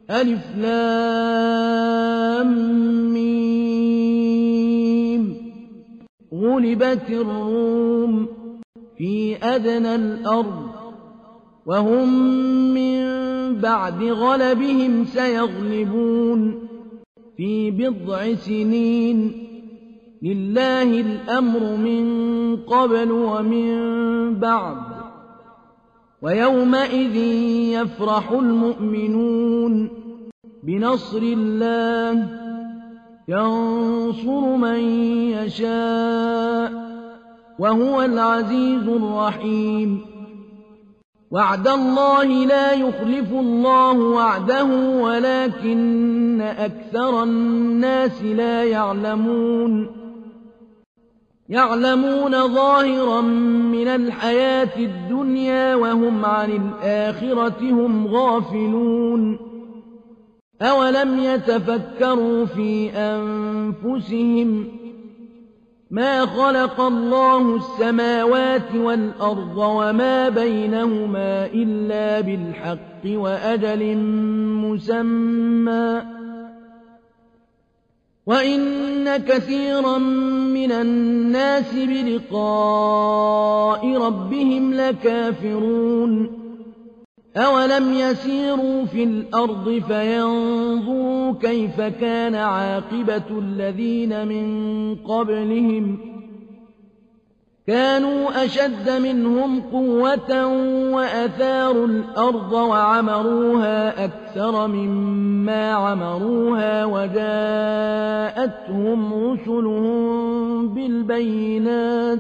ألف لام ميم. غلبت الروم في أدنى الأرض وهم من بعد غلبهم سيغلبون في بضع سنين. لله الأمر من قبل ومن بعد ويومئذ يفرح المؤمنون بنصر الله ينصر من يشاء وهو العزيز الرحيم. وعد الله لا يخلف الله وعده ولكن أكثر الناس لا يعلمون ظاهرا من الحياة الدنيا وهم عن الآخرة هم غافلون. أولم يتفكروا في أنفسهم ما خلق الله السماوات والأرض وما بينهما إلا بالحق وأجل مسمى وإن كثيرا من الناس بلقاء ربهم لكافرون. أولم يسيروا في الأرض فينظروا كيف كان عاقبة الذين من قبلهم كانوا أشد منهم قوة وأثاروا الأرض وعمروها أكثر مما عمروها وجاءتهم رسلهم بالبينات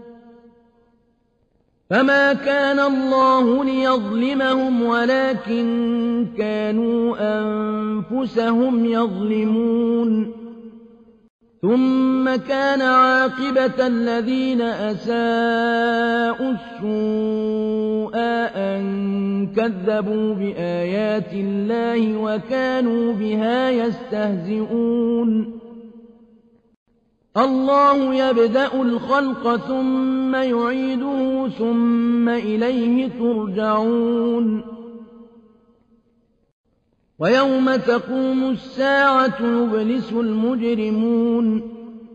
فما كان الله ليظلمهم ولكن كانوا أنفسهم يظلمون. ثم كان عاقبة الذين أساءوا السوء أن كذبوا بآيات الله وكانوا بها يستهزئون. الله يبدأ الخلق ثم يعيده ثم إليه ترجعون. ويوم تقوم الساعة يبلس المجرمون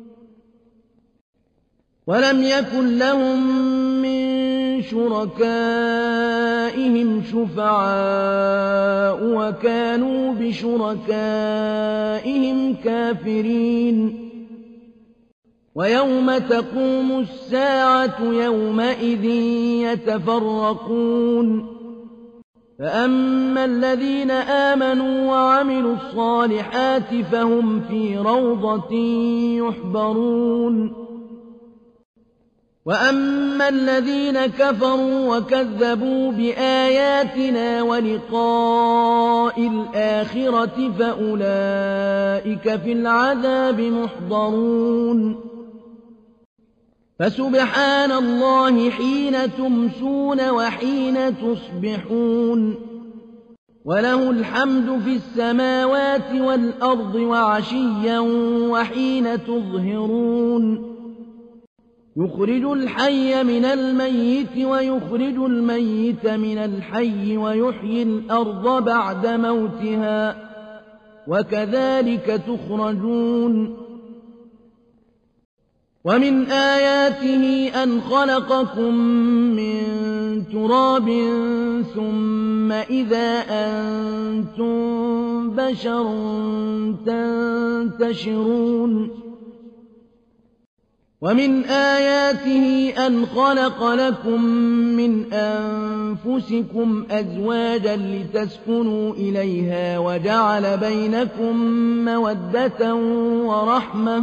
ولم يكن لهم من شركائهم شفعاء وكانوا بشركائهم كافرين. ويوم تقوم الساعة يومئذ يتفرقون فأما الذين آمنوا وعملوا الصالحات فهم في روضة يحبرون وأما الذين كفروا وكذبوا بآياتنا ولقاء الآخرة فأولئك في العذاب محضرون. فسبحان الله حين تمسون وحين تصبحون وله الحمد في السماوات والأرض وعشيا وحين تظهرون. يخرج الحي من الميت ويخرج الميت من الحي ويحيي الأرض بعد موتها وكذلك تخرجون. ومن آياته أن خلقكم من تراب ثم إذا أنتم بشر تنتشرون. ومن آياته أن خلق لكم من أنفسكم أزواجا لتسكنوا إليها وجعل بينكم مودة ورحمة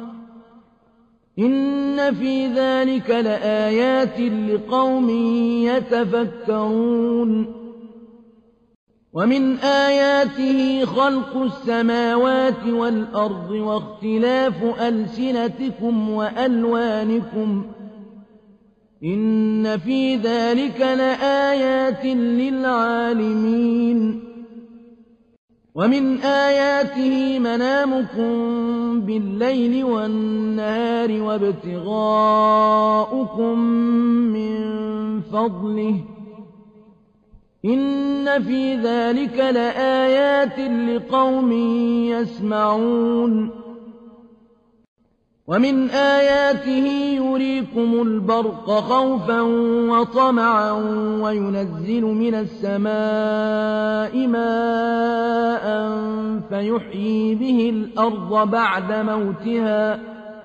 إن في ذلك لآيات لقوم يتفكرون. ومن آياته خلق السماوات والأرض واختلاف ألسنتكم وألوانكم إن في ذلك لآيات للعالمين. ومن آياته منامكم بالليل والنهار وابتغاؤكم من فضله إن في ذلك لآيات لقوم يسمعون ومن آياته يريكم البرق خوفا وطمعا وينزل من السماء ماء فيحيي به الأرض بعد موتها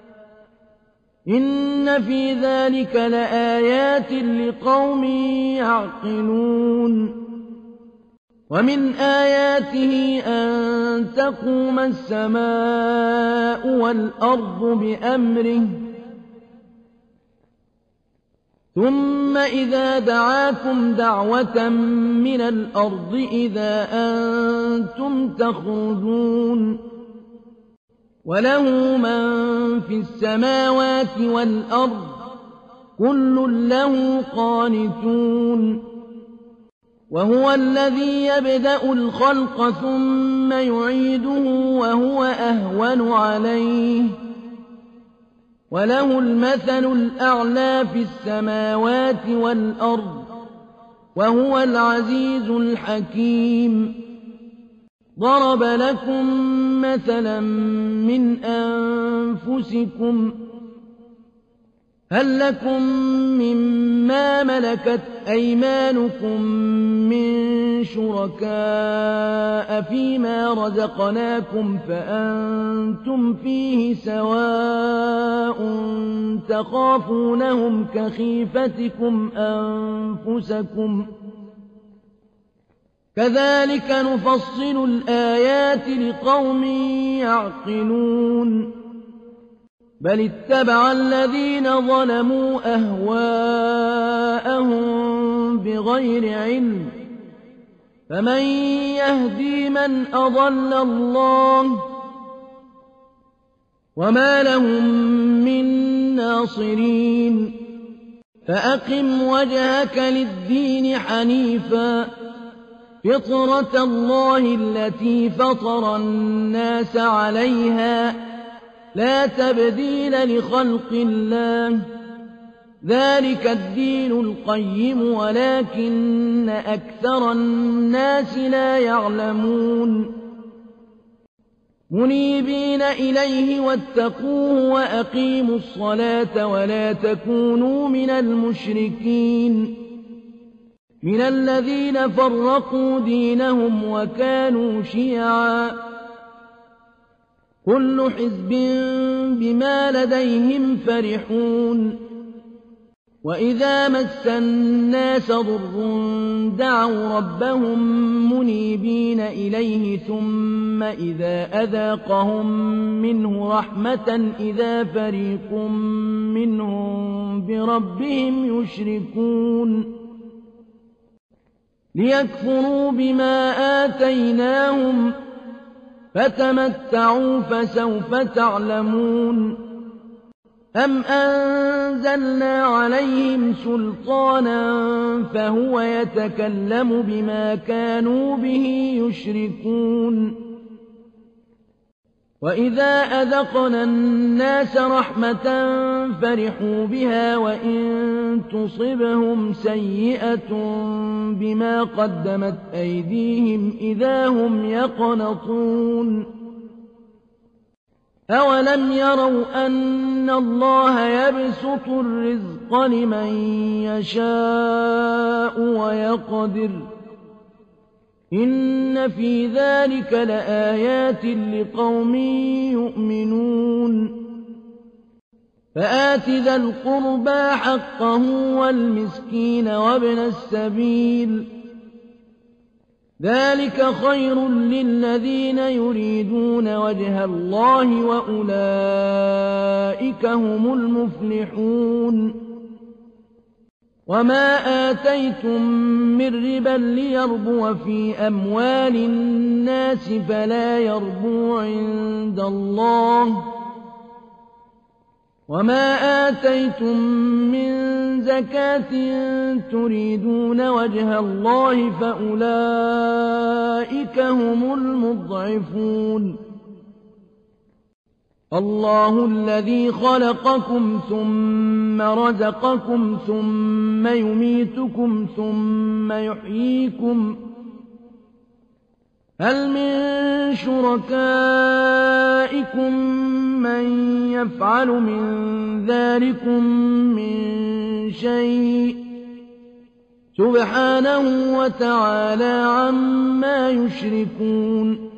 إن في ذلك لآيات لقوم يعقلون ومن آياته أن تقوم السماء والأرض بأمره ثم إذا دعاكم دعوة من الأرض إذا أنتم تخرجون وله من في السماوات والأرض كل له قانتون وهو الذي يبدأ الخلق ثم يعيده وهو أهون عليه وله المثل الأعلى في السماوات والأرض وهو العزيز الحكيم ضرب لكم مثلا من أنفسكم هل لكم مما ملكت أيمانكم من شركاء فيما رزقناكم فأنتم فيه سواء تخافونهم كخيفتكم أنفسكم كذلك نفصل الآيات لقوم يعقلون بل اتبع الذين ظلموا أهواءهم بغير علم فمن يهدي من أضل الله وما لهم من ناصرين فأقم وجهك للدين حنيفا فطرة الله التي فطر الناس عليها لا تبديل لخلق الله ذلك الدين القيم ولكن أكثر الناس لا يعلمون منيبين إليه واتقوه وأقيموا الصلاة ولا تكونوا من المشركين من الذين فرقوا دينهم وكانوا شيعا كل حزب بما لديهم فرحون وإذا مس الناس ضر دعوا ربهم منيبين إليه ثم إذا أذاقهم منه رحمة إذا فريق منهم بربهم يشركون ليكفروا بما آتيناهم فتمتعوا فسوف تعلمون أم أنزلنا عليهم سلطانا فهو يتكلم بما كانوا به يشركون وإذا أذقنا الناس رحمة فرحوا بها وإن تصبهم سيئة بما قدمت أيديهم إذا هم يقنطون أولم يروا أن الله يبسط الرزق لمن يشاء ويقدر إن في ذلك لآيات لقوم يؤمنون فآت ذا القربى حقه والمسكين وابن السبيل ذلك خير للذين يريدون وجه الله وأولئك هم المفلحون وما آتيتم من ربا ليربو في أموال الناس فلا يربو عند الله وما آتيتم من زكاة تريدون وجه الله فأولئك هم المضعفون الله الذي خلقكم ثم رزقكم ثم يميتكم ثم يحييكم هل من شركائكم من يفعل من ذلكم من شيء سبحانه وتعالى عما يشركون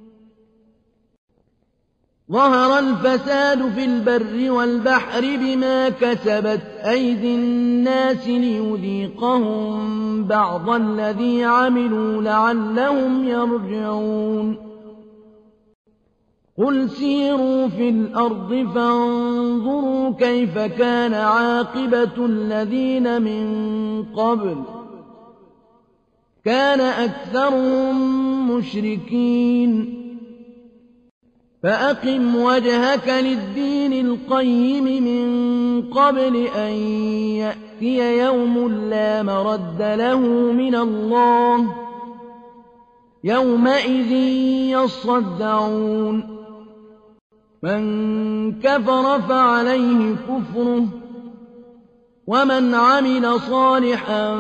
ظهر الفساد في البر والبحر بما كسبت أيدي الناس ليذيقهم بعض الذي عملوا لعلهم يرجعون قل سيروا في الأرض فانظروا كيف كان عاقبة الذين من قبل كان أكثرهم مشركين فأقم وجهك للدين القيم من قبل أن يأتي يوم لا مرد له من الله يومئذ يصدعون من كفر فعليه كفره ومن عمل صالحا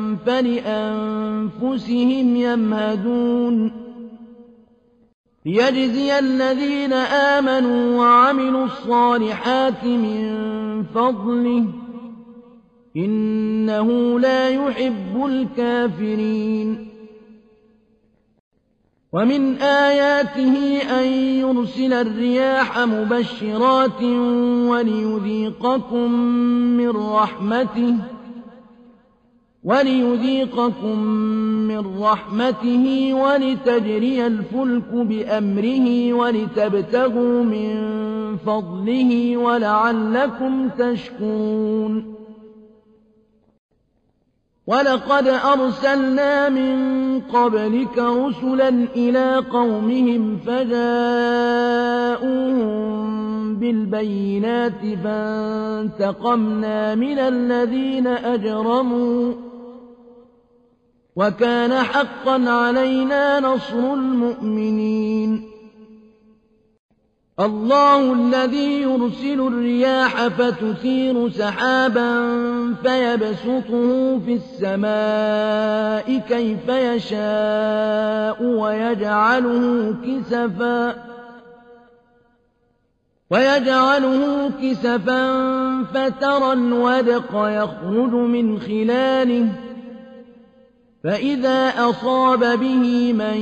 فلأنفسهم يمهدون ليجزي الذين آمنوا وعملوا الصالحات من فضله إنه لا يحب الكافرين ومن آياته أن يرسل الرياح مبشرات وليذيقكم من رحمته ولتجري الفلك بأمره ولتبتغوا من فضله ولعلكم تشكرون ولقد أرسلنا من قبلك رسلا إلى قومهم فجاءوهم بالبينات فانتقمنا من الذين أجرموا وكان حقا علينا نصر المؤمنين الله الذي يرسل الرياح فتثير سحابا فيبسطه في السماء كيف يشاء ويجعله كسفا فترى الودق يخرج من خلاله فإذا أصاب به من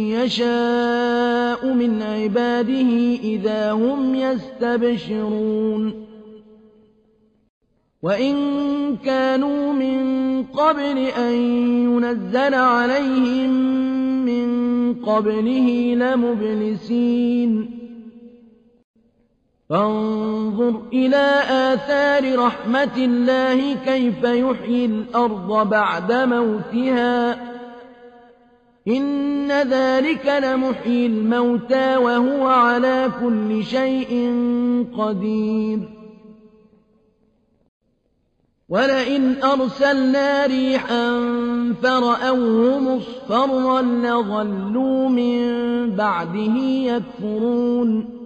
يشاء من عباده إذا هم يستبشرون وإن كانوا من قبل أن ينزل عليهم من قبله لمبلسين فانظر إلى آثار رحمة الله كيف يحيي الأرض بعد موتها إن ذلك لمحيي الموتى وهو على كل شيء قدير ولئن أرسلنا ريحا فرأوه مصفرا لظلوا من بعده يكفرون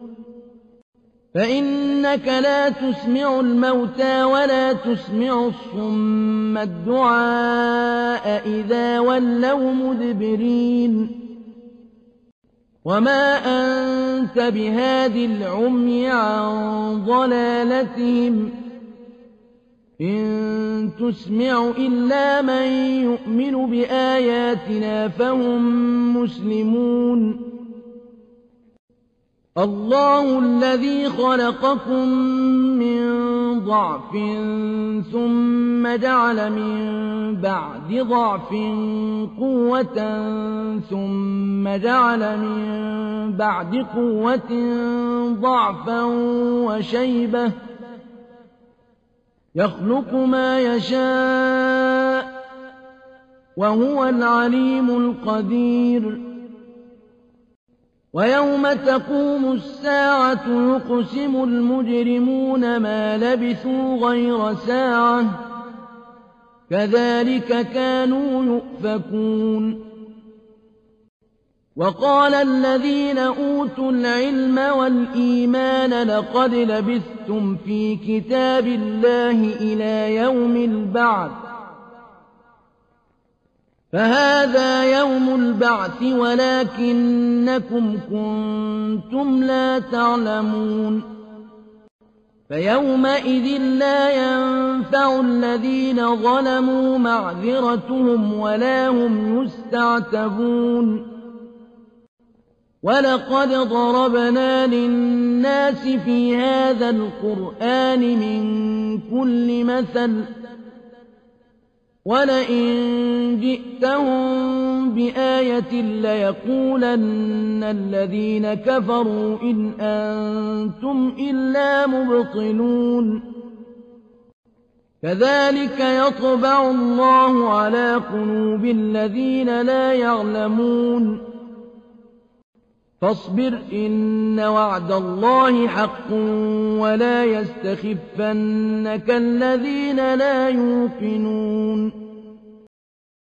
فإنك لا تسمع الموتى ولا تسمع الصم الدعاء إذا ولوا مدبرين وما أنت بهاد العمي عن ضلالتهم إن تسمع إلا من يؤمن بآياتنا فهم مسلمون الله الذي خلقكم من ضعف ثم جعل من بعد ضعف قوة ثم جعل من بعد قوة ضعفا وشيبة يخلق ما يشاء وهو العليم القدير ويوم تقوم الساعة يقسم المجرمون ما لبثوا غير ساعة كذلك كانوا يؤفكون وقال الذين أوتوا العلم والإيمان لقد لبثتم في كتاب الله إلى يوم البعث فهذا يوم البعث ولكنكم كنتم لا تعلمون فيومئذ لا ينفع الذين ظلموا معذرتهم ولا هم يستعتبون ولقد ضربنا للناس في هذا القرآن من كل مثل ولئن جئتهم بآية ليقولن الذين كفروا إن أنتم إلا مبطلون كذلك يطبع الله على قلوب الذين لا يعلمون فاصبر إن وعد الله حق ولا يستخفنك الذين لا يوقنون